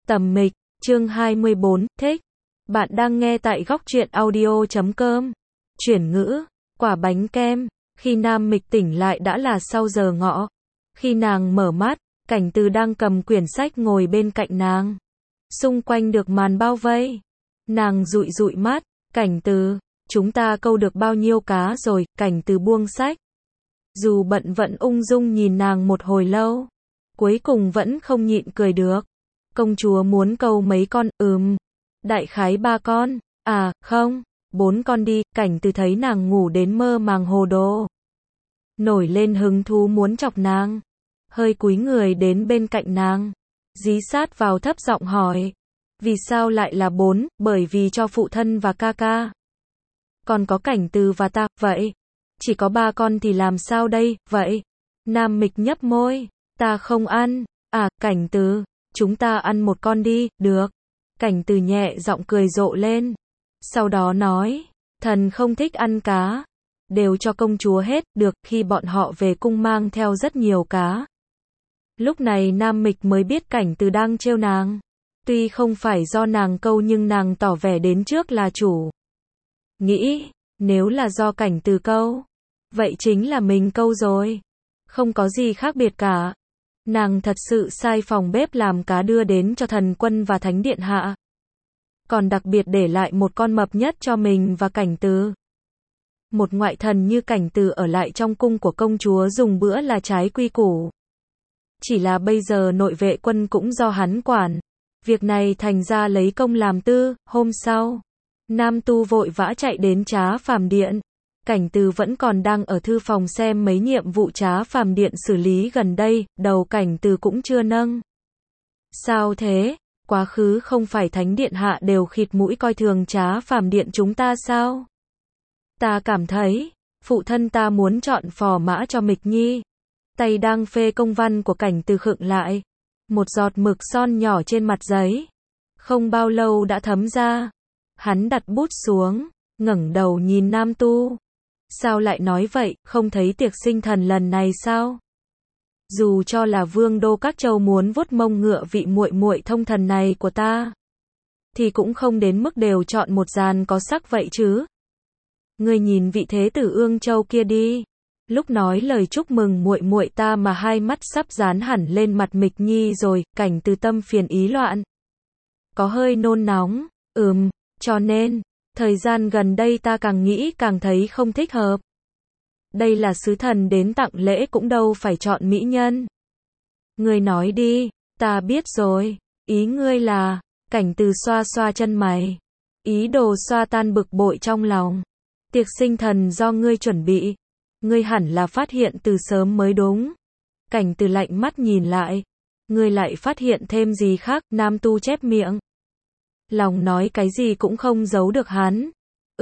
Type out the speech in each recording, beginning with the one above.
Tầm Mịch, chương 24, thích. Bạn đang nghe tại góc truyện audio.com. Chuyển ngữ, quả bánh kem. Khi Nam Mịch tỉnh lại đã là sau giờ ngọ. Khi nàng mở mắt, Cảnh Từ đang cầm quyển sách ngồi bên cạnh nàng. Xung quanh được màn bao vây. Nàng dụi dụi mắt, Cảnh Từ, chúng ta câu được bao nhiêu cá rồi? Cảnh Từ buông sách. Dù bận vẫn ung dung nhìn nàng một hồi lâu. Cuối cùng vẫn không nhịn cười được. Công chúa muốn câu mấy con? Đại khái 3 con. À, không, 4 con đi. Cảnh Từ thấy nàng ngủ đến mơ màng hồ đồ. Nổi lên hứng thú muốn chọc nàng. Hơi cúi người đến bên cạnh nàng. Dí sát vào thấp giọng hỏi. Vì sao lại là 4? Bởi vì cho phụ thân và ca ca. Còn có Cảnh Từ và ta, vậy? Chỉ có 3 con thì làm sao đây, vậy? Nam Mịch nhấp môi. Ta không ăn. À, Cảnh Từ, chúng ta ăn một con đi, được. Cảnh Từ nhẹ giọng cười rộ lên. Sau đó nói, thần không thích ăn cá. Đều cho công chúa hết, được. Khi bọn họ về cung mang theo rất nhiều cá. Lúc này Nam Mịch mới biết Cảnh Từ đang trêu nàng. Tuy không phải do nàng câu nhưng nàng tỏ vẻ đến trước là chủ. Nghĩ, nếu là do Cảnh Từ câu, vậy chính là mình câu rồi. Không có gì khác biệt cả. Nàng thật sự sai phòng bếp làm cá đưa đến cho thần quân và thánh điện hạ. Còn đặc biệt để lại một con mập nhất cho mình và Cảnh Từ. Một ngoại thần như Cảnh Từ ở lại trong cung của công chúa dùng bữa là trái quy củ. Chỉ là bây giờ nội vệ quân cũng do hắn quản. Việc này thành ra lấy công làm tư. Hôm sau, Nam Tu vội vã chạy đến Trá Phàm Điện. Cảnh Từ vẫn còn đang ở thư phòng xem mấy nhiệm vụ Trá Phàm Điện xử lý gần đây, đầu Cảnh Từ cũng chưa nâng. Sao thế? Quá khứ không phải thánh điện hạ đều khịt mũi coi thường Trá Phàm Điện chúng ta sao? Ta cảm thấy, phụ thân ta muốn chọn phò mã cho Mịch Nhi. Tay đang phê công văn của Cảnh Từ khựng lại. Một giọt mực son nhỏ trên mặt giấy. Không bao lâu đã thấm ra. Hắn đặt bút xuống, ngẩng đầu nhìn Nam Tu. Sao lại nói vậy, không thấy tiệc sinh thần lần này sao? Dù cho là vương đô các châu muốn vuốt mông ngựa vị muội muội thông thần này của ta, thì cũng không đến mức đều chọn một dàn có sắc vậy chứ. Ngươi nhìn vị thế tử Ương Châu kia đi. Lúc nói lời chúc mừng muội muội ta mà hai mắt sắp dán hẳn lên mặt Mịch Nhi rồi. Cảnh Từ tâm phiền ý loạn. Có hơi nôn nóng. Cho nên, thời gian gần đây ta càng nghĩ càng thấy không thích hợp. Đây là sứ thần đến tặng lễ cũng đâu phải chọn mỹ nhân. Ngươi nói đi, ta biết rồi. Ý ngươi là, Cảnh Từ xoa xoa chân mày. Ý đồ xoa tan bực bội trong lòng. Tiệc sinh thần do ngươi chuẩn bị. Ngươi hẳn là phát hiện từ sớm mới đúng. Cảnh Từ lạnh mắt nhìn lại. Ngươi lại phát hiện thêm gì khác? Nam Tu chép miệng. Lòng nói cái gì cũng không giấu được hắn.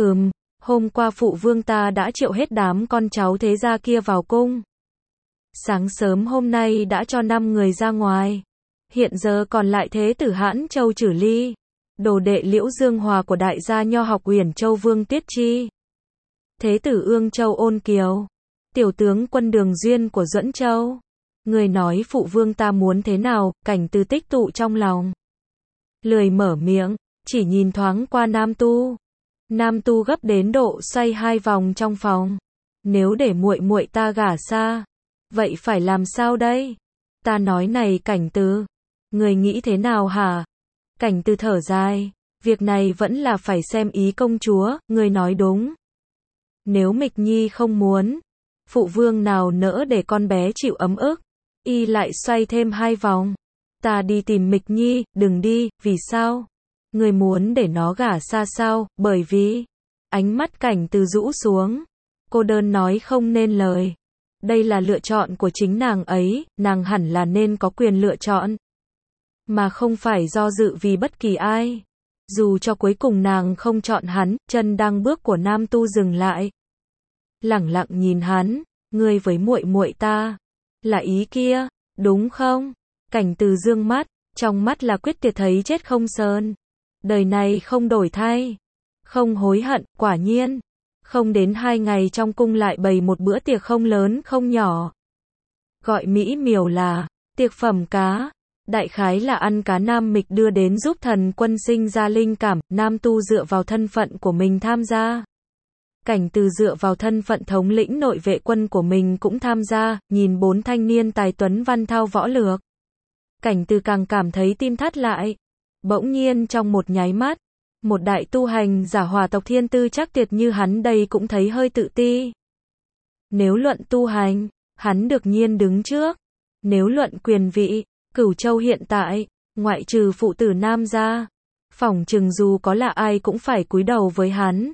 Hôm qua phụ vương ta đã triệu hết đám con cháu thế gia kia vào cung. Sáng sớm hôm nay đã cho 5 người ra ngoài. Hiện giờ còn lại thế tử Hãn Châu Trử Ly, đồ đệ Liễu Dương Hòa của đại gia nho học Uyển Châu Vương Tuyết Chi, thế tử Ương Châu Ôn Kiều, tiểu tướng quân Đường Duyên của Duẫn Châu. Người nói phụ vương ta muốn thế nào? Cảnh Từ tích tụ trong lòng, lười mở miệng, chỉ nhìn thoáng qua Nam Tu. Nam Tu gấp đến độ xoay 2 vòng trong phòng. Nếu để muội muội ta gả xa, vậy phải làm sao đây? Ta nói này Cảnh Từ, người nghĩ thế nào hả? Cảnh Từ thở dài, việc này vẫn là phải xem ý công chúa, người nói đúng. Nếu Mịch Nhi không muốn, phụ vương nào nỡ để con bé chịu ấm ức. Y lại xoay thêm 2 vòng. Ta đi tìm Mịch Nhi. Đừng đi. Vì sao? Người muốn để nó gả xa sao? Bởi vì... Ánh mắt Cảnh Từ rũ xuống. Cô đơn nói không nên lời. Đây là lựa chọn của chính nàng ấy. Nàng hẳn là nên có quyền lựa chọn, mà không phải do dự vì bất kỳ ai. Dù cho cuối cùng nàng không chọn hắn. Chân đang bước của Nam Tu dừng lại. Lẳng lặng nhìn hắn. Ngươi với muội muội ta, là ý kia, đúng không? Cảnh Từ dương mắt, trong mắt là quyết tuyệt thấy chết không sờn. Đời này không đổi thay, không hối hận. Quả nhiên, không đến 2 ngày trong cung lại bày một bữa tiệc không lớn không nhỏ. Gọi mỹ miều là tiệc phẩm cá. Đại khái là ăn cá Nam Mịch đưa đến giúp thần quân sinh ra linh cảm, Nam Tu dựa vào thân phận của mình tham gia. Cảnh Từ dựa vào thân phận thống lĩnh nội vệ quân của mình cũng tham gia, nhìn 4 thanh niên tài tuấn văn thao võ lược. Cảnh Từ càng cảm thấy tim thắt lại. Bỗng nhiên trong một nháy mắt, một đại tu hành giả hỏa tộc thiên tư chắc tuyệt như hắn đây cũng thấy hơi tự ti. Nếu luận tu hành, hắn được nhiên đứng trước. Nếu luận quyền vị, Cửu Châu hiện tại, ngoại trừ phụ tử Nam gia, phỏng chừng dù có là ai cũng phải cúi đầu với hắn.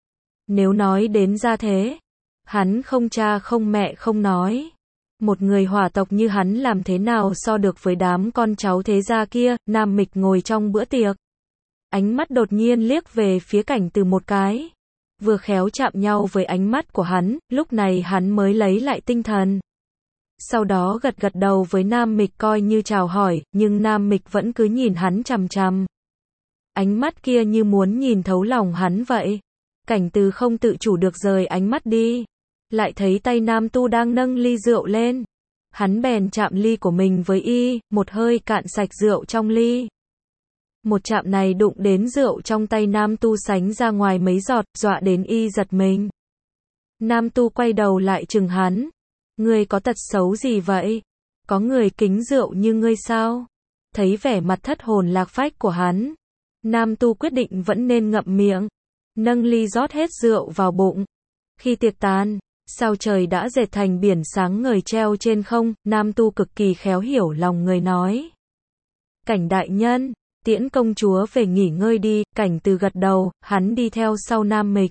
Nếu nói đến gia thế, hắn không cha không mẹ không nói. Một người hỏa tộc như hắn làm thế nào so được với đám con cháu thế gia kia. Nam Mịch ngồi trong bữa tiệc, ánh mắt đột nhiên liếc về phía Cảnh Từ một cái, vừa khéo chạm nhau với ánh mắt của hắn, lúc này hắn mới lấy lại tinh thần. Sau đó gật gật đầu với Nam Mịch coi như chào hỏi, nhưng Nam Mịch vẫn cứ nhìn hắn chằm chằm. Ánh mắt kia như muốn nhìn thấu lòng hắn vậy. Cảnh Từ không tự chủ được rời ánh mắt đi. Lại thấy tay Nam Tu đang nâng ly rượu lên. Hắn bèn chạm ly của mình với y, một hơi cạn sạch rượu trong ly. Một chạm này đụng đến rượu trong tay Nam Tu sánh ra ngoài mấy giọt, dọa đến y giật mình. Nam Tu quay đầu lại chừng hắn. Ngươi có tật xấu gì vậy? Có người kính rượu như ngươi sao? Thấy vẻ mặt thất hồn lạc phách của hắn, Nam Tu quyết định vẫn nên ngậm miệng, nâng ly rót hết rượu vào bụng. Khi tiệc tàn, sao trời đã dệt thành biển sáng ngời treo trên không, Nam Tu cực kỳ khéo hiểu lòng người nói. Cảnh đại nhân, tiễn công chúa về nghỉ ngơi đi. Cảnh Từ gật đầu, hắn đi theo sau Nam Mịch.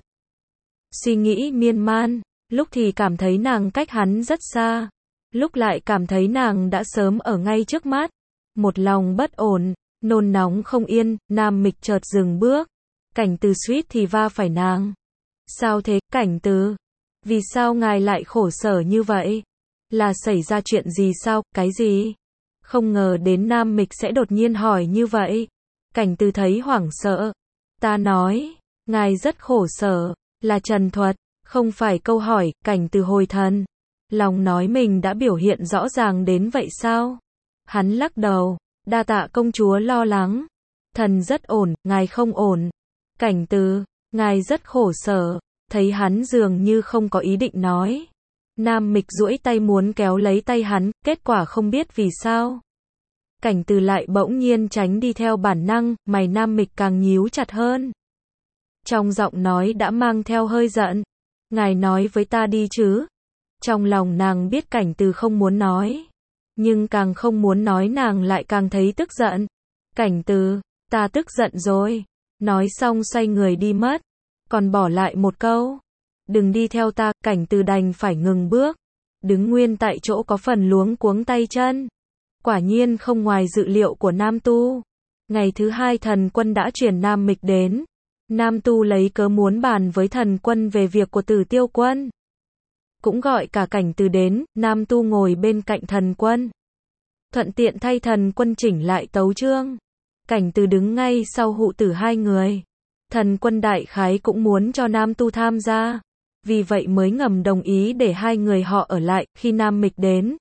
Suy nghĩ miên man, lúc thì cảm thấy nàng cách hắn rất xa, lúc lại cảm thấy nàng đã sớm ở ngay trước mắt. Một lòng bất ổn, nôn nóng không yên, Nam Mịch chợt dừng bước. Cảnh Từ suýt thì va phải nàng. Sao thế, Cảnh Từ? Vì sao ngài lại khổ sở như vậy? Là xảy ra chuyện gì sao, cái gì? Không ngờ đến Nam Mịch sẽ đột nhiên hỏi như vậy. Cảnh Từ thấy hoảng sợ. Ta nói, ngài rất khổ sở, là trần thuật, không phải câu hỏi. Cảnh Từ hồi thần. Lòng nói mình đã biểu hiện rõ ràng đến vậy sao? Hắn lắc đầu, đa tạ công chúa lo lắng. Thần rất ổn, ngài không ổn. Cảnh Từ, ngài rất khổ sở. Thấy hắn dường như không có ý định nói, Nam Mịch duỗi tay muốn kéo lấy tay hắn, kết quả không biết vì sao. Cảnh Từ lại bỗng nhiên tránh đi theo bản năng, mày Nam Mịch càng nhíu chặt hơn. Trong giọng nói đã mang theo hơi giận. Ngài nói với ta đi chứ. Trong lòng nàng biết Cảnh Từ không muốn nói, nhưng càng không muốn nói nàng lại càng thấy tức giận. Cảnh Từ, ta tức giận rồi. Nói xong xoay người đi mất, còn bỏ lại một câu, đừng đi theo ta. Cảnh Từ đành phải ngừng bước, đứng nguyên tại chỗ có phần luống cuống tay chân. Quả nhiên không ngoài dự liệu của Nam Tu. Ngày thứ hai thần quân đã chuyển Nam Mịch đến. Nam Tu lấy cớ muốn bàn với thần quân về việc của Tử Tiêu quân, cũng gọi cả Cảnh Từ đến. Nam Tu ngồi bên cạnh thần quân, thuận tiện thay thần quân chỉnh lại tấu chương. Cảnh Từ đứng ngay sau hụ tử hai người. Thần quân đại khái cũng muốn cho Nam Tu tham gia, vì vậy mới ngầm đồng ý để hai người họ ở lại. Khi Nam Mịch đến,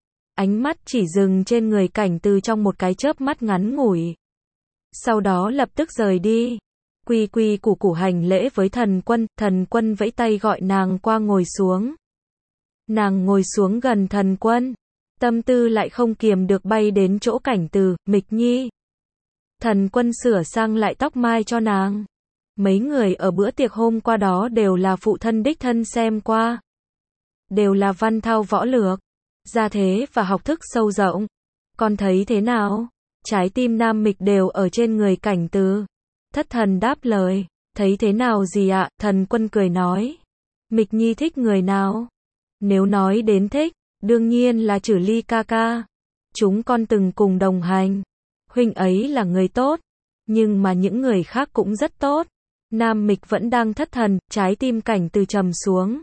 ánh mắt chỉ dừng trên người Cảnh Từ trong một cái chớp mắt ngắn ngủi, sau đó lập tức rời đi. Quy quy củ củ hành lễ với thần quân vẫy tay gọi nàng qua ngồi xuống. Nàng ngồi xuống gần thần quân, tâm tư lại không kiềm được bay đến chỗ Cảnh Từ. Mịch nhi. Thần quân sửa sang lại tóc mai cho nàng. Mấy người ở bữa tiệc hôm qua đó đều là phụ thân đích thân xem qua, đều là văn thao võ lược, gia thế và học thức sâu rộng. Con thấy thế nào? Trái tim Nam Mịch đều ở trên người Cảnh Từ. Thất thần đáp lời, thấy thế nào gì ạ? Thần quân cười nói, Mịch nhi thích người nào? Nếu nói đến thích, đương nhiên là Chử Ly ca ca. Chúng con từng cùng đồng hành, huynh ấy là người tốt, nhưng mà những người khác cũng rất tốt. Nam Mịch vẫn đang thất thần, trái tim Cảnh Từ trầm xuống,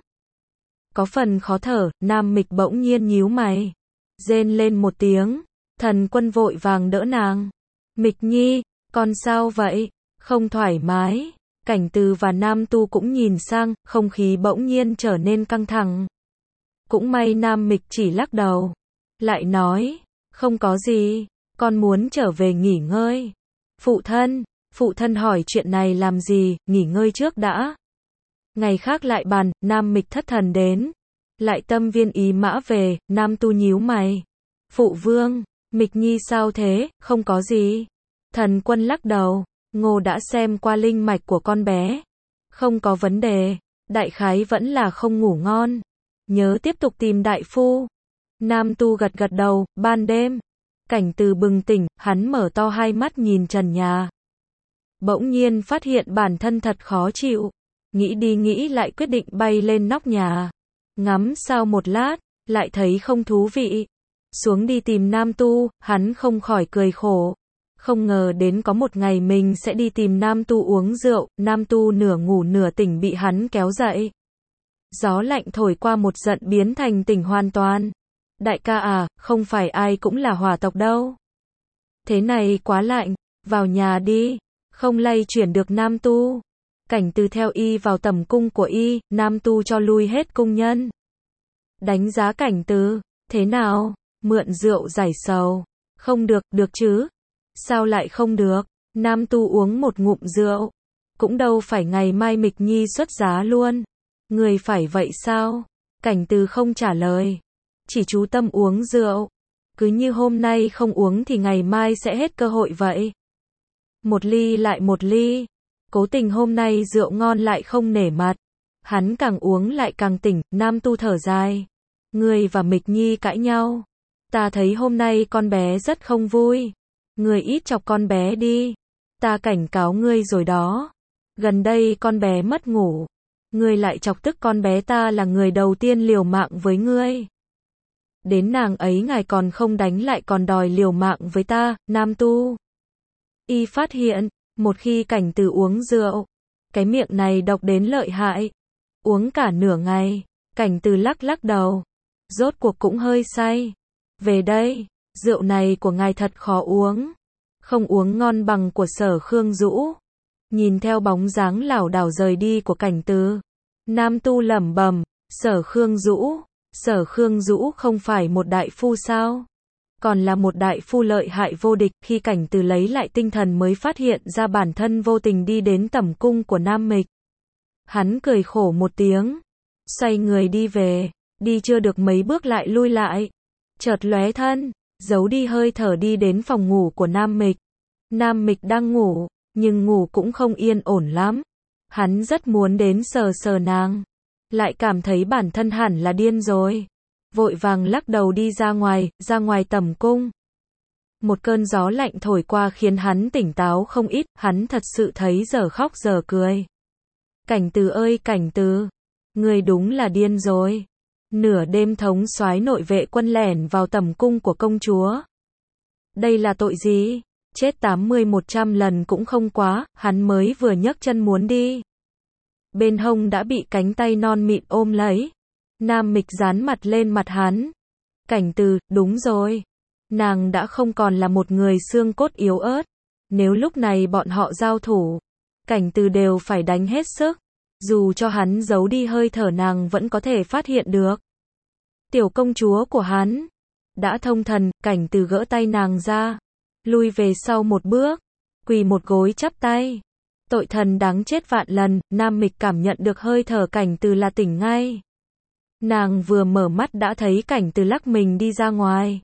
có phần khó thở. Nam Mịch bỗng nhiên nhíu mày, rên lên một tiếng. Thần quân vội vàng đỡ nàng. Mịch nhi, con sao vậy? Không thoải mái. Cảnh Từ và Nam Tu cũng nhìn sang, không khí bỗng nhiên trở nên căng thẳng. Cũng may Nam Mịch chỉ lắc đầu, lại nói, không có gì. con muốn trở về nghỉ ngơi. Phụ thân hỏi chuyện này làm gì, nghỉ ngơi trước đã. Ngày khác lại bàn, Nam Mịch thất thần đến. Lại tâm viên ý mã về, Nam Tu nhíu mày. Phụ vương, Mịch Nhi sao thế, không có gì. Thần Quân lắc đầu, Ngô đã xem qua linh mạch của con bé. Không có vấn đề, đại khái vẫn là không ngủ ngon. Nhớ tiếp tục tìm đại phu. Nam Tu gật gật đầu, ban đêm. Cảnh Từ bừng tỉnh, hắn mở to hai mắt nhìn trần nhà. Bỗng nhiên phát hiện bản thân thật khó chịu. Nghĩ đi nghĩ lại quyết định bay lên nóc nhà. Ngắm sao một lát, lại thấy không thú vị. Xuống đi tìm Nam Tu, hắn không khỏi cười khổ. Không ngờ đến có một ngày mình sẽ đi tìm Nam Tu uống rượu, Nam Tu nửa ngủ nửa tỉnh bị hắn kéo dậy. Gió lạnh thổi qua một giận biến thành tỉnh hoàn toàn. Đại ca à, không phải ai cũng là hỏa tộc đâu. Thế này quá lạnh, vào nhà đi, không lay chuyển được Nam Tu. Cảnh Từ theo y vào tầm cung của y, Nam Tu cho lui hết cung nhân. Đánh giá Cảnh Từ, thế nào, mượn rượu giải sầu. Không được, được chứ. Sao lại không được, Nam Tu uống một ngụm rượu. Cũng đâu phải ngày mai Mịch Nhi xuất giá luôn. Người phải vậy sao? Cảnh Từ không trả lời. Chỉ chú tâm uống rượu. Cứ như hôm nay không uống thì ngày mai sẽ hết cơ hội vậy. Một ly lại một ly. Cố tình hôm nay rượu ngon lại không nể mặt. Hắn càng uống lại càng tỉnh, Nam Tu thở dài. Người và Mịch Nhi cãi nhau. Ta thấy hôm nay con bé rất không vui. Người ít chọc con bé đi. Ta cảnh cáo ngươi rồi đó. Gần đây con bé mất ngủ. Ngươi lại chọc tức con bé, ta là người đầu tiên liều mạng với ngươi. Đến nàng ấy ngài còn không đánh lại còn đòi liều mạng với ta, Nam Tu. Y phát hiện, một khi Cảnh Từ uống rượu, cái miệng này độc đến lợi hại. Uống cả nửa ngày, Cảnh Từ lắc lắc đầu. Rốt cuộc cũng hơi say. Về đây, rượu này của ngài thật khó uống. Không uống ngon bằng của Sở Khương Dũ. Nhìn theo bóng dáng lảo đảo rời đi của Cảnh Từ, Nam Tu lẩm bẩm, Sở Khương Dũ không phải một đại phu sao? Còn là một đại phu lợi hại vô địch. Khi Cảnh Từ lấy lại tinh thần mới phát hiện ra bản thân vô tình đi đến tẩm cung của Nam Mịch. Hắn cười khổ một tiếng, xoay người đi về, đi chưa được mấy bước lại lui lại. Chợt lóe thân, giấu đi hơi thở đi đến phòng ngủ của Nam Mịch. Nam Mịch đang ngủ, nhưng ngủ cũng không yên ổn lắm. Hắn rất muốn đến sờ sờ nàng, lại cảm thấy bản thân hẳn là điên rồi. Vội vàng lắc đầu đi ra ngoài tẩm cung. Một cơn gió lạnh thổi qua khiến hắn tỉnh táo không ít, hắn thật sự thấy giờ khóc giờ cười. Cảnh Từ ơi Cảnh Từ, ngươi đúng là điên rồi. Nửa đêm thống soái nội vệ quân lẻn vào tẩm cung của công chúa. Đây là tội gì? Chết 80-100 lần cũng không quá, hắn mới vừa nhấc chân muốn đi. Bên hông đã bị cánh tay non mịn ôm lấy. Nam Mịch dán mặt lên mặt hắn. Cảnh Từ, đúng rồi. Nàng đã không còn là một người xương cốt yếu ớt. Nếu lúc này bọn họ giao thủ, Cảnh Từ đều phải đánh hết sức. Dù cho hắn giấu đi hơi thở nàng vẫn có thể phát hiện được. Tiểu công chúa của hắn đã thông thần, Cảnh Từ gỡ tay nàng ra, lui về sau một bước, quỳ một gối chắp tay. Tội thần đáng chết vạn lần. Nam Mịch cảm nhận được hơi thở Cảnh Từ là tỉnh ngay. Nàng vừa mở mắt đã thấy Cảnh Từ lắc mình đi ra ngoài.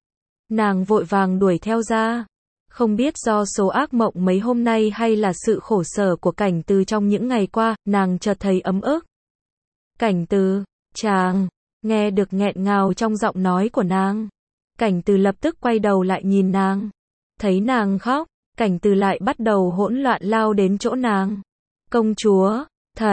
Nàng vội vàng đuổi theo ra. Không biết do số ác mộng mấy hôm nay hay là sự khổ sở của Cảnh Từ trong những ngày qua, nàng chợt thấy ấm ức. Cảnh Từ, chàng, nghe được nghẹn ngào trong giọng nói của nàng. Cảnh Từ lập tức quay đầu lại nhìn nàng. Thấy nàng khóc, Cảnh Từ lại bắt đầu hỗn loạn lao đến chỗ nàng. Công chúa,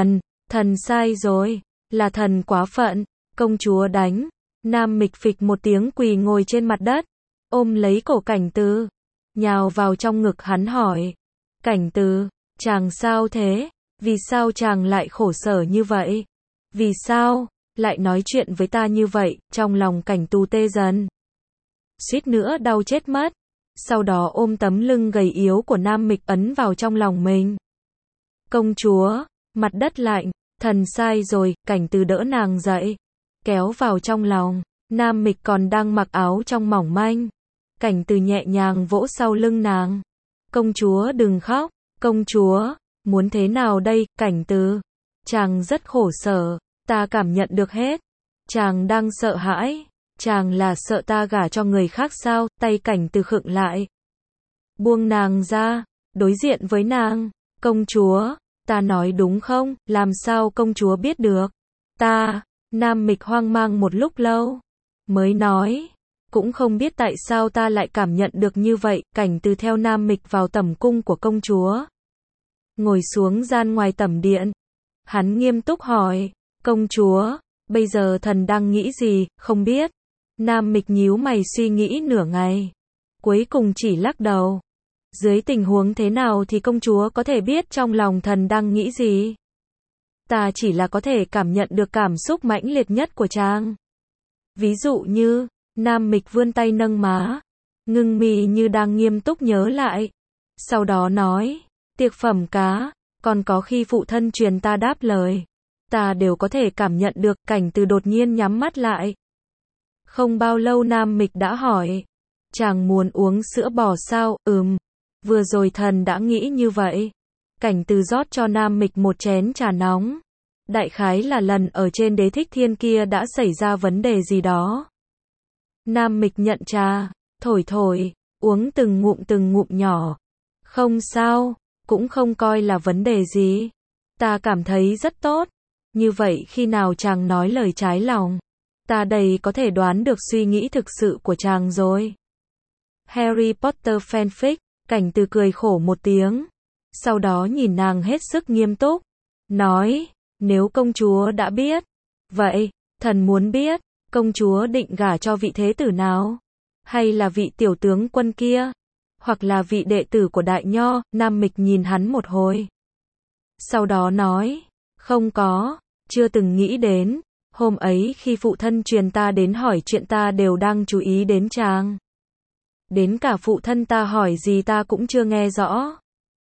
thần sai rồi, là thần quá phận, công chúa đánh. Nam Mịch phịch một tiếng quỳ ngồi trên mặt đất, ôm lấy cổ Cảnh Từ, nhào vào trong ngực hắn hỏi. Cảnh Từ, chàng sao thế? Vì sao chàng lại khổ sở như vậy? Vì sao lại nói chuyện với ta như vậy? Trong lòng Cảnh Từ tê dần, suýt nữa đau chết mất. Sau đó ôm tấm lưng gầy yếu của Nam Mịch ấn vào trong lòng mình. Công chúa, mặt đất lạnh, thần sai rồi. Cảnh Từ đỡ nàng dậy, kéo vào trong lòng. Nam Mịch còn đang mặc áo trong mỏng manh, Cảnh Từ nhẹ nhàng vỗ sau lưng nàng. Công chúa đừng khóc, công chúa, muốn thế nào đây, Cảnh Từ? Chàng rất khổ sở, ta cảm nhận được hết. Chàng đang sợ hãi, chàng là sợ ta gả cho người khác sao? Tay Cảnh Từ khựng lại. Buông nàng ra, đối diện với nàng. Công chúa, ta nói đúng không? Làm sao công chúa biết được? Ta, Nam Mịch hoang mang một lúc lâu, mới nói, cũng không biết tại sao ta lại cảm nhận được như vậy. Cảnh Từ theo Nam Mịch vào tẩm cung của công chúa, ngồi xuống gian ngoài tẩm điện. Hắn nghiêm túc hỏi, công chúa, bây giờ thần đang nghĩ gì, không biết. Nam Mịch nhíu mày suy nghĩ nửa ngày, cuối cùng chỉ lắc đầu. Dưới tình huống thế nào thì công chúa có thể biết trong lòng thần đang nghĩ gì? Ta chỉ là có thể cảm nhận được cảm xúc mãnh liệt nhất của chàng. Ví dụ như, Nam Mịch vươn tay nâng má, ngưng mi như đang nghiêm túc nhớ lại. Sau đó nói, tiệc phẩm cá, còn có khi phụ thân truyền ta đáp lời. Ta đều có thể cảm nhận được. Cảnh Từ đột nhiên nhắm mắt lại. Không bao lâu Nam Mịch đã hỏi, chàng muốn uống sữa bò sao? Vừa rồi thần đã nghĩ như vậy. Cảnh Từ rót cho Nam Mịch một chén trà nóng. Đại khái là lần ở trên Đế Thích Thiên kia đã xảy ra vấn đề gì đó. Nam Mịch nhận trà, thổi thổi, uống từng ngụm nhỏ. Không sao, cũng không coi là vấn đề gì. Ta cảm thấy rất tốt. Như vậy khi nào chàng nói lời trái lòng, ta đầy có thể đoán được suy nghĩ thực sự của chàng rồi. Harry Potter fanfic. Cảnh Từ cười khổ một tiếng, sau đó nhìn nàng hết sức nghiêm túc, nói, nếu công chúa đã biết, vậy, thần muốn biết, công chúa định gả cho vị thế tử nào? Hay là vị tiểu tướng quân kia? Hoặc là vị đệ tử của Đại Nho? Nam Mịch nhìn hắn một hồi, sau đó nói, không có, chưa từng nghĩ đến. Hôm ấy khi phụ thân truyền ta đến hỏi chuyện ta đều đang chú ý đến chàng. Đến cả phụ thân ta hỏi gì ta cũng chưa nghe rõ.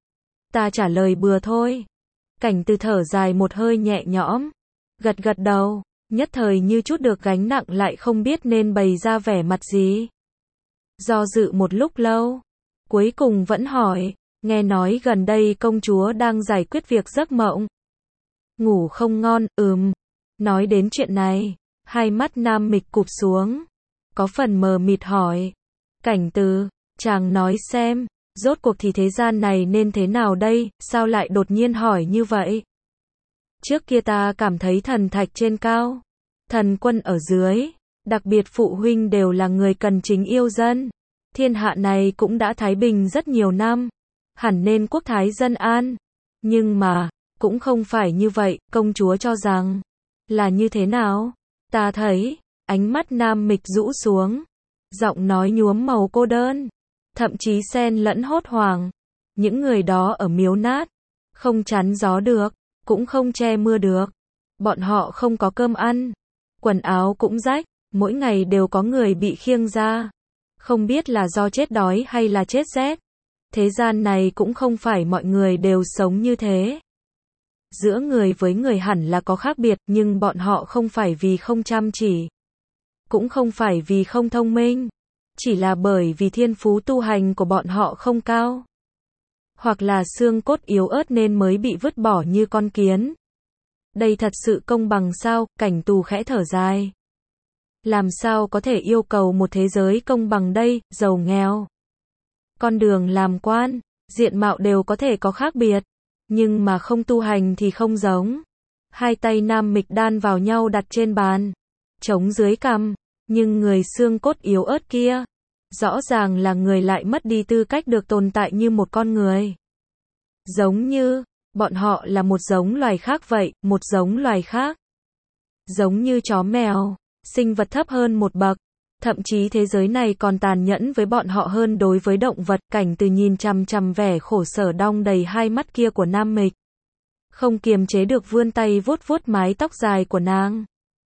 Ta trả lời bừa thôi. Cảnh Từ thở dài một hơi nhẹ nhõm, gật gật đầu, nhất thời như chút được gánh nặng lại không biết nên bày ra vẻ mặt gì. Do dự một lúc lâu, cuối cùng vẫn hỏi, nghe nói gần đây công chúa đang giải quyết việc giấc mộng. Ngủ không ngon, Nói đến chuyện này, hai mắt Nam Mịch cụp xuống, có phần mờ mịt hỏi, Cảnh Từ, chàng nói xem, rốt cuộc thì thế gian này nên thế nào đây, sao lại đột nhiên hỏi như vậy? Trước kia ta cảm thấy thần thạch trên cao, thần quân ở dưới, đặc biệt phụ huynh đều là người cần chính yêu dân. Thiên hạ này cũng đã thái bình rất nhiều năm, hẳn nên quốc thái dân an. Nhưng mà, cũng không phải như vậy, công chúa cho rằng, là như thế nào? Ta thấy, ánh mắt Nam Mịch rũ xuống, giọng nói nhuốm màu cô đơn, thậm chí xen lẫn hốt hoảng. Những người đó ở miếu nát, không chắn gió được, cũng không che mưa được. Bọn họ không có cơm ăn, quần áo cũng rách, mỗi ngày đều có người bị khiêng ra. Không biết là do chết đói hay là chết rét. Thế gian này cũng không phải mọi người đều sống như thế. Giữa người với người hẳn là có khác biệt, nhưng bọn họ không phải vì không chăm chỉ, cũng không phải vì không thông minh, chỉ là bởi vì thiên phú tu hành của bọn họ không cao, hoặc là xương cốt yếu ớt nên mới bị vứt bỏ như con kiến. Đây thật sự công bằng sao? Cảnh Tù khẽ thở dài. Làm sao có thể yêu cầu một thế giới công bằng đây, giàu nghèo, con đường làm quan, diện mạo đều có thể có khác biệt, nhưng mà không tu hành thì không giống. Hai tay Nam Mịch đan vào nhau đặt trên bàn, chống dưới cằm, nhưng người xương cốt yếu ớt kia, rõ ràng là người lại mất đi tư cách được tồn tại như một con người. Giống như, bọn họ là một giống loài khác vậy, một giống loài khác. Giống như chó mèo, sinh vật thấp hơn một bậc. Thậm chí thế giới này còn tàn nhẫn với bọn họ hơn đối với động vật. Cảnh Từ nhìn chằm chằm vẻ khổ sở đong đầy hai mắt kia của Nam Mịch, không kiềm chế được vươn tay vuốt vuốt mái tóc dài của nàng.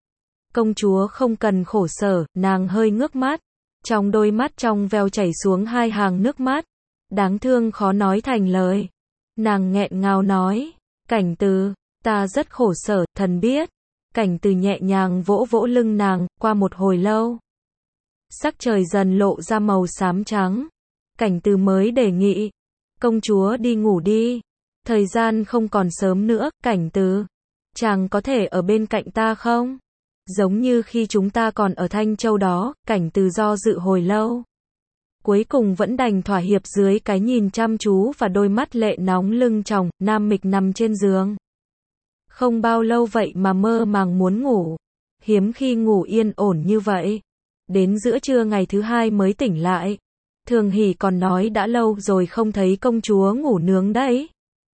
Công chúa không cần khổ sở, nàng hơi ngước mắt, trong đôi mắt trong veo chảy xuống hai hàng nước mắt, đáng thương khó nói thành lời. Nàng nghẹn ngào nói, Cảnh Từ, ta rất khổ sở, thần biết. Cảnh Từ nhẹ nhàng vỗ vỗ lưng nàng, qua một hồi lâu, Sắc trời dần lộ ra màu xám trắng. Cảnh Từ mới đề nghị, công chúa đi ngủ đi. Thời gian không còn sớm nữa, Cảnh Từ. Chàng có thể ở bên cạnh ta không? Giống như khi chúng ta còn ở Thanh Châu đó, Cảnh Từ do dự hồi lâu. Cuối cùng vẫn đành thỏa hiệp dưới cái nhìn chăm chú và đôi mắt lệ nóng lưng tròng. Nam Mịch nằm trên giường. Không bao lâu vậy mà mơ màng muốn ngủ. Hiếm khi ngủ yên ổn như vậy. Đến giữa trưa ngày thứ hai mới tỉnh lại. Thường Hỷ còn nói đã lâu rồi không thấy công chúa ngủ nướng đấy.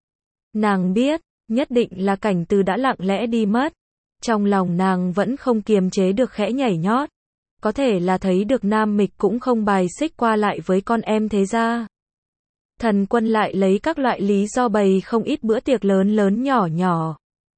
Nàng biết, nhất định là Cảnh Từ đã lặng lẽ đi mất. Trong lòng nàng vẫn không kiềm chế được khẽ nhảy nhót. Có thể là thấy được Nam Mịch cũng không bài xích qua lại với con em thế gia. Thần Quân lại lấy các loại lý do bày không ít bữa tiệc lớn lớn nhỏ nhỏ.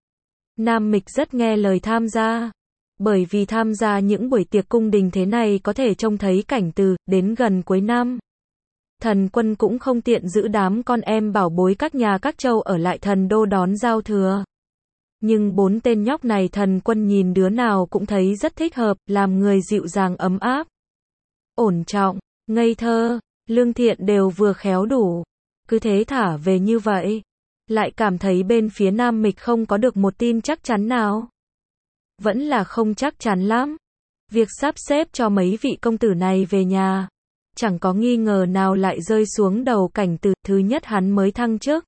Nam Mịch rất nghe lời tham gia. Bởi vì tham gia những buổi tiệc cung đình thế này có thể trông thấy Cảnh Từ. Đến gần cuối năm, Thần Quân cũng không tiện giữ đám con em bảo bối các nhà các châu ở lại Thần Đô đón giao thừa. Nhưng 4 tên nhóc này Thần Quân nhìn đứa nào cũng thấy rất thích hợp, làm người dịu dàng ấm áp, ổn trọng, ngây thơ, lương thiện đều vừa khéo đủ. Cứ thế thả về như vậy. Lại cảm thấy bên phía Nam Mịch không có được một tin chắc chắn nào. Vẫn là không chắc chắn lắm. Việc sắp xếp cho mấy vị công tử này về nhà, chẳng có nghi ngờ nào lại rơi xuống đầu Cảnh Từ. Thứ nhất hắn mới thăng chức,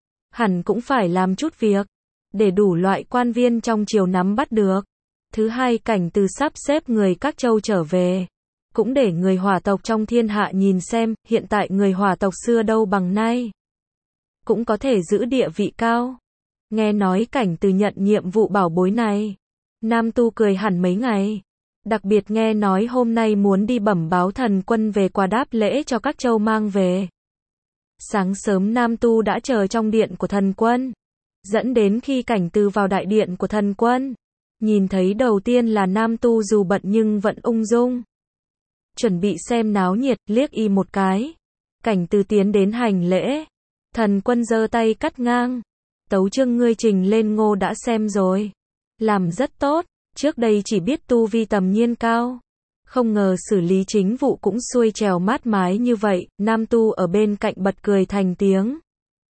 hẳn cũng phải làm chút việc, để đủ loại quan viên trong triều nắm bắt được. Thứ hai Cảnh Từ sắp xếp người các châu trở về, cũng để người Hỏa tộc trong thiên hạ nhìn xem, hiện tại người Hỏa tộc xưa đâu bằng nay. Cũng có thể giữ địa vị cao. Nghe nói Cảnh Từ nhận nhiệm vụ bảo bối này, Nam Tu cười hẳn mấy ngày. Đặc biệt nghe nói hôm nay muốn đi bẩm báo Thần Quân về quà đáp lễ cho các châu mang về. Sáng sớm Nam Tu đã chờ trong điện của Thần Quân. Dẫn đến khi Cảnh Từ vào đại điện của Thần Quân, nhìn thấy đầu tiên là Nam Tu dù bận nhưng vẫn ung dung. Chuẩn bị xem náo nhiệt, liếc y một cái. Cảnh Từ tiến đến hành lễ. Thần Quân giơ tay cắt ngang. Tấu chương ngươi trình lên Ngô đã xem rồi. Làm rất tốt, trước đây chỉ biết tu vi tầm nhiên cao. Không ngờ xử lý chính vụ cũng xuôi trèo mát mái như vậy. Nam Tu ở bên cạnh bật cười thành tiếng.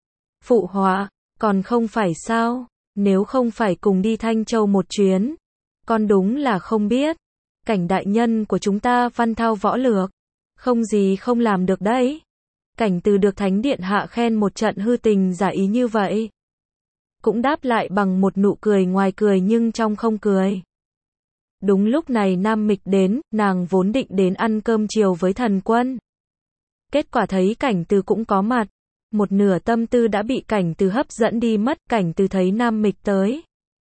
Phụ họa, còn không phải sao, nếu không phải cùng đi Thanh Châu một chuyến. Con đúng là không biết. Cảnh đại nhân của chúng ta văn thao võ lược, không gì không làm được đấy. Cảnh Từ được Thánh Điện hạ khen một trận hư tình giả ý như vậy. Cũng đáp lại bằng một nụ cười ngoài cười nhưng trong không cười. Đúng lúc này Nam Mịch đến, nàng vốn định đến ăn cơm chiều với Thần Quân. Kết quả thấy Cảnh Từ cũng có mặt. Một nửa tâm tư đã bị Cảnh Từ hấp dẫn đi mất. Cảnh Từ thấy Nam Mịch tới,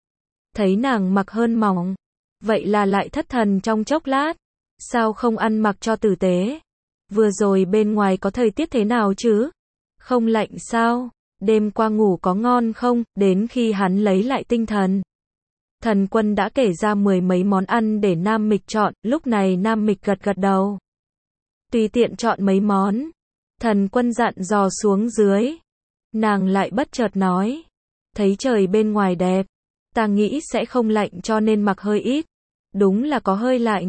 thấy nàng mặc hơn mỏng, vậy là lại thất thần trong chốc lát. Sao không ăn mặc cho tử tế? Vừa rồi bên ngoài có thời tiết thế nào chứ? Không lạnh sao? Đêm qua ngủ có ngon không? Đến khi hắn lấy lại tinh thần, Thần Quân đã kể ra 10 mấy món ăn để Nam Mịch chọn. Lúc này Nam Mịch gật gật đầu, tùy tiện chọn mấy món. Thần Quân dặn dò xuống dưới. Nàng lại bất chợt nói, thấy trời bên ngoài đẹp, ta nghĩ sẽ không lạnh cho nên mặc hơi ít. Đúng là có hơi lạnh.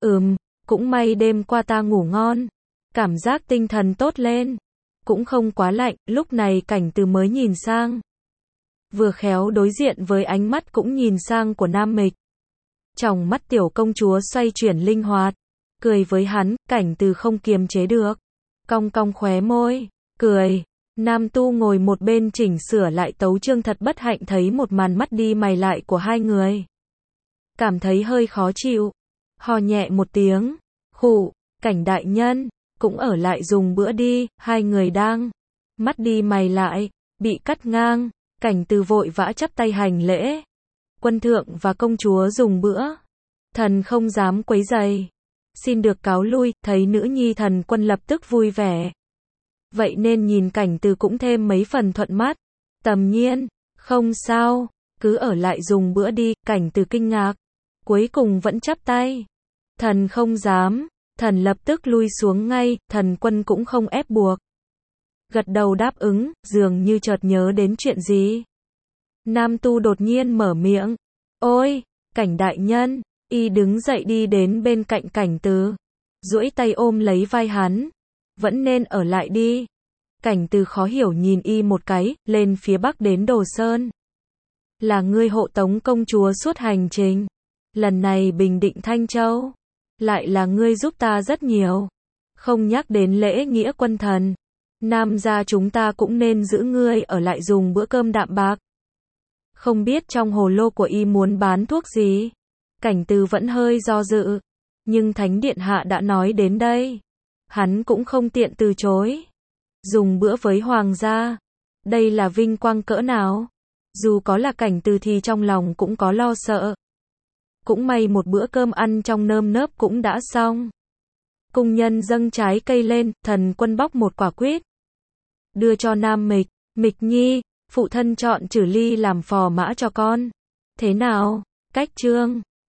Cũng may đêm qua ta ngủ ngon, cảm giác tinh thần tốt lên, cũng không quá lạnh. Lúc này Cảnh Từ mới nhìn sang, vừa khéo đối diện với ánh mắt cũng nhìn sang của Nam Mịch. Tròng mắt tiểu công chúa xoay chuyển linh hoạt, cười với hắn. Cảnh Từ không kiềm chế được, cong cong khóe môi, cười. Nam Tu ngồi một bên chỉnh sửa lại tấu chương. Thật bất hạnh thấy một màn mắt đi mày lại của hai người, cảm thấy hơi khó chịu, ho nhẹ một tiếng, khụ. Cảnh đại nhân, cũng ở lại dùng bữa đi. Hai người đang mắt đi mày lại, bị cắt ngang. Cảnh Từ vội vã chắp tay hành lễ. Quân thượng và công chúa dùng bữa, thần không dám quấy rầy, xin được cáo lui. Thấy nữ nhi Thần Quân lập tức vui vẻ, vậy nên nhìn Cảnh Từ cũng thêm mấy phần thuận mắt. Tầm nhiên, không sao, cứ ở lại dùng bữa đi. Cảnh Từ kinh ngạc, cuối cùng vẫn chắp tay. Thần không dám. Thần lập tức lui xuống ngay. Thần Quân cũng không ép buộc, gật đầu đáp ứng, dường như chợt nhớ đến chuyện gì. Nam Tu đột nhiên mở miệng, ôi, Cảnh đại nhân. Y đứng dậy đi đến bên cạnh Cảnh Từ, duỗi tay ôm lấy vai hắn. Vẫn nên ở lại đi. Cảnh Từ khó hiểu nhìn y một cái, lên phía bắc đến Đồ Sơn. Là ngươi hộ tống công chúa suốt hành trình. Lần này bình định Thanh Châu. Lại là ngươi giúp ta rất nhiều. Không nhắc đến lễ nghĩa quân thần. Nam gia chúng ta cũng nên giữ ngươi ở lại dùng bữa cơm đạm bạc. Không biết trong hồ lô của y muốn bán thuốc gì. Cảnh Từ vẫn hơi do dự. Nhưng Thánh Điện Hạ đã nói đến đây. Hắn cũng không tiện từ chối. Dùng bữa với hoàng gia. Đây là vinh quang cỡ nào. Dù có là Cảnh Từ thì trong lòng cũng có lo sợ. Cũng may một bữa cơm ăn trong nơm nớp cũng đã xong. Cung nhân dâng trái cây lên, Thần Quân bóc một quả quýt. Đưa cho Nam Mịch. Mịch nhi, phụ thân chọn Trử Ly làm phò mã cho con. Thế nào? Cách trương.